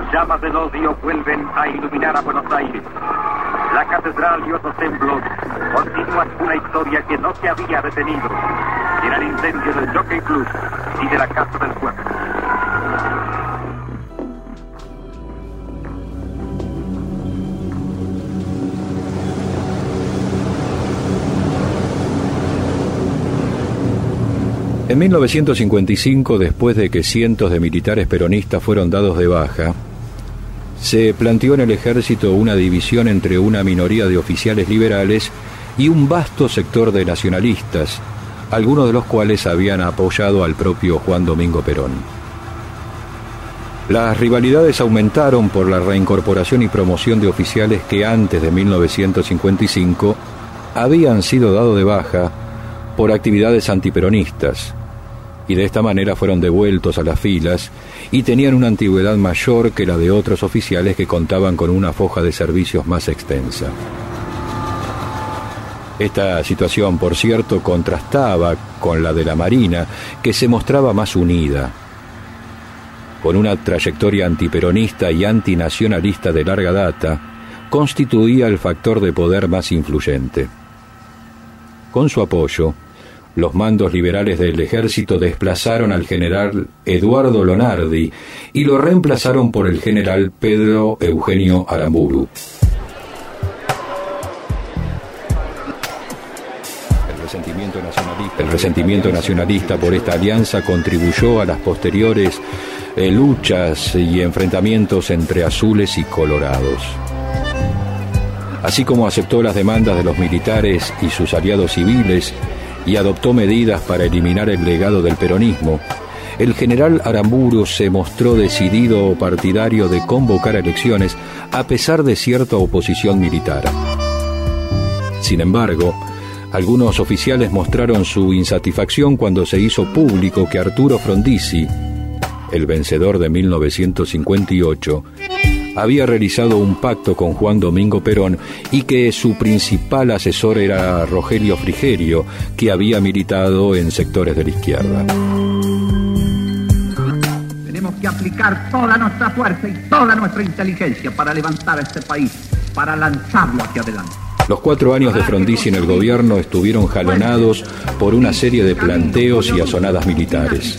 llamas del odio vuelven a iluminar a Buenos Aires. La catedral y otros templos continúan una historia que no se había detenido. Era el incendio del Jockey Club y de la Casa del Pueblo. En 1955, después de que cientos de militares peronistas fueron dados de baja, se planteó en el ejército una división entre una minoría de oficiales liberales y un vasto sector de nacionalistas, algunos de los cuales habían apoyado al propio Juan Domingo Perón. Las rivalidades aumentaron por la reincorporación y promoción de oficiales que antes de 1955 habían sido dados de baja por actividades antiperonistas, y de esta manera fueron devueltos a las filas y tenían una antigüedad mayor que la de otros oficiales que contaban con una foja de servicios más extensa. Esta situación, por cierto, contrastaba con la de la Marina, que se mostraba más unida. Con una trayectoria antiperonista y antinacionalista de larga data, constituía el factor de poder más influyente. Con su apoyo, los mandos liberales del ejército desplazaron al general Eduardo Lonardi y lo reemplazaron por el general Pedro Eugenio Aramburu. El resentimiento nacionalista por esta alianza contribuyó a las posteriores luchas y enfrentamientos entre azules y colorados. Así como aceptó las demandas de los militares y sus aliados civiles y adoptó medidas para eliminar el legado del peronismo, el general Aramburu se mostró decidido partidario de convocar elecciones a pesar de cierta oposición militar. Sin embargo, algunos oficiales mostraron su insatisfacción cuando se hizo público que Arturo Frondizi, el vencedor de 1958, había realizado un pacto con Juan Domingo Perón y que su principal asesor era Rogelio Frigerio, que había militado en sectores de la izquierda. Tenemos que aplicar toda nuestra fuerza y toda nuestra inteligencia para levantar a este país, para lanzarlo hacia adelante. Los 4 años de Frondizi en el gobierno estuvieron jalonados por una serie de planteos y azonadas militares.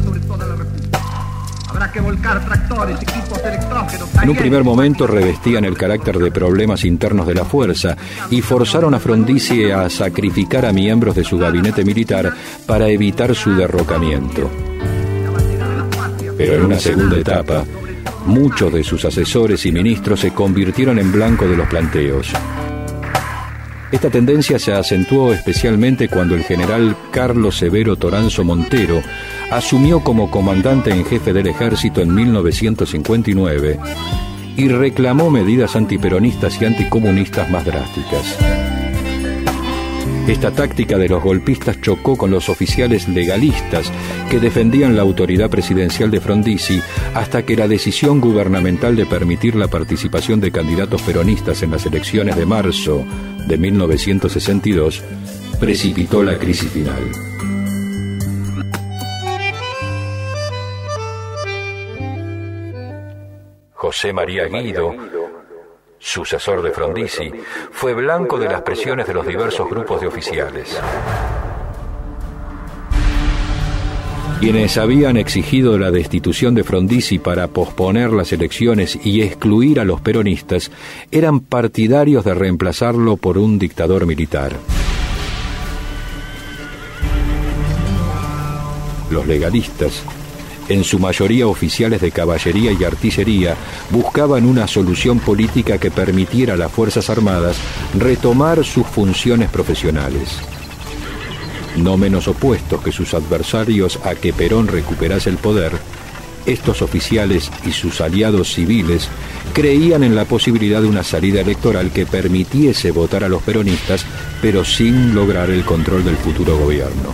En un primer momento revestían el carácter de problemas internos de la fuerza y forzaron a Frondizi a sacrificar a miembros de su gabinete militar para evitar su derrocamiento. Pero en una segunda etapa, muchos de sus asesores y ministros se convirtieron en blanco de los planteos. Esta tendencia se acentuó especialmente cuando el general Carlos Severo Toranzo Montero asumió como comandante en jefe del ejército en 1959 y reclamó medidas antiperonistas y anticomunistas más drásticas. Esta táctica de los golpistas chocó con los oficiales legalistas que defendían la autoridad presidencial de Frondizi hasta que la decisión gubernamental de permitir la participación de candidatos peronistas en las elecciones de marzo de 1962 precipitó la crisis final. José María Guido, sucesor de Frondizi, fue blanco de las presiones de los diversos grupos de oficiales. Quienes habían exigido la destitución de Frondizi para posponer las elecciones y excluir a los peronistas eran partidarios de reemplazarlo por un dictador militar. Los legalistas, en su mayoría oficiales de caballería y artillería, buscaban una solución política que permitiera a las Fuerzas Armadas retomar sus funciones profesionales. No menos opuestos que sus adversarios a que Perón recuperase el poder, estos oficiales y sus aliados civiles creían en la posibilidad de una salida electoral que permitiese votar a los peronistas, pero sin lograr el control del futuro gobierno.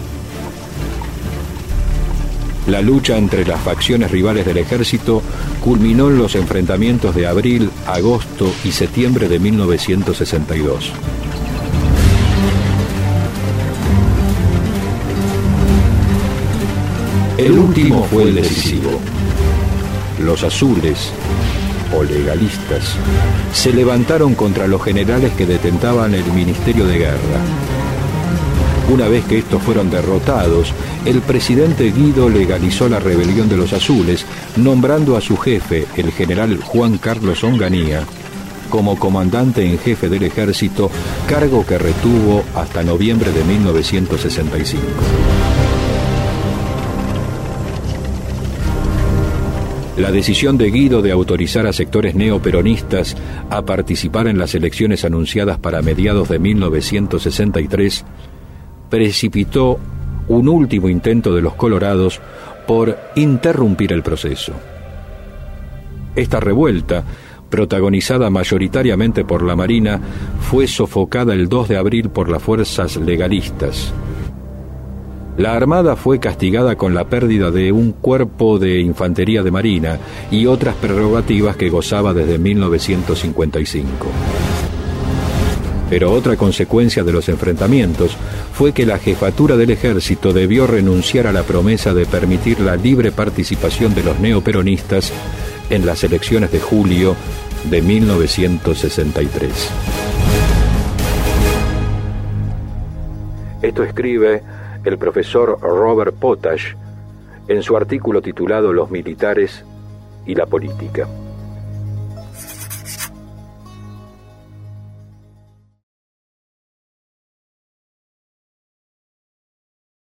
La lucha entre las facciones rivales del ejército culminó en los enfrentamientos de abril, agosto y septiembre de 1962. El último fue el decisivo. los azules, o legalistas, se levantaron contra los generales que detentaban el Ministerio de Guerra. Una vez que estos fueron derrotados, el presidente Guido legalizó la rebelión de los azules, nombrando a su jefe, el general Juan Carlos Onganía, como comandante en jefe del ejército, cargo que retuvo hasta noviembre de 1965. La decisión de Guido de autorizar a sectores neoperonistas a participar en las elecciones anunciadas para mediados de 1963 precipitó un último intento de los colorados por interrumpir el proceso. Esta revuelta, protagonizada mayoritariamente por la Marina, fue sofocada el 2 de abril por las fuerzas legalistas. La Armada fue castigada con la pérdida de un cuerpo de infantería de Marina y otras prerrogativas que gozaba desde 1955. Pero otra consecuencia de los enfrentamientos fue que la jefatura del ejército debió renunciar a la promesa de permitir la libre participación de los neoperonistas en las elecciones de julio de 1963. Esto escribe el profesor Robert Potash en su artículo titulado Los militares y la política.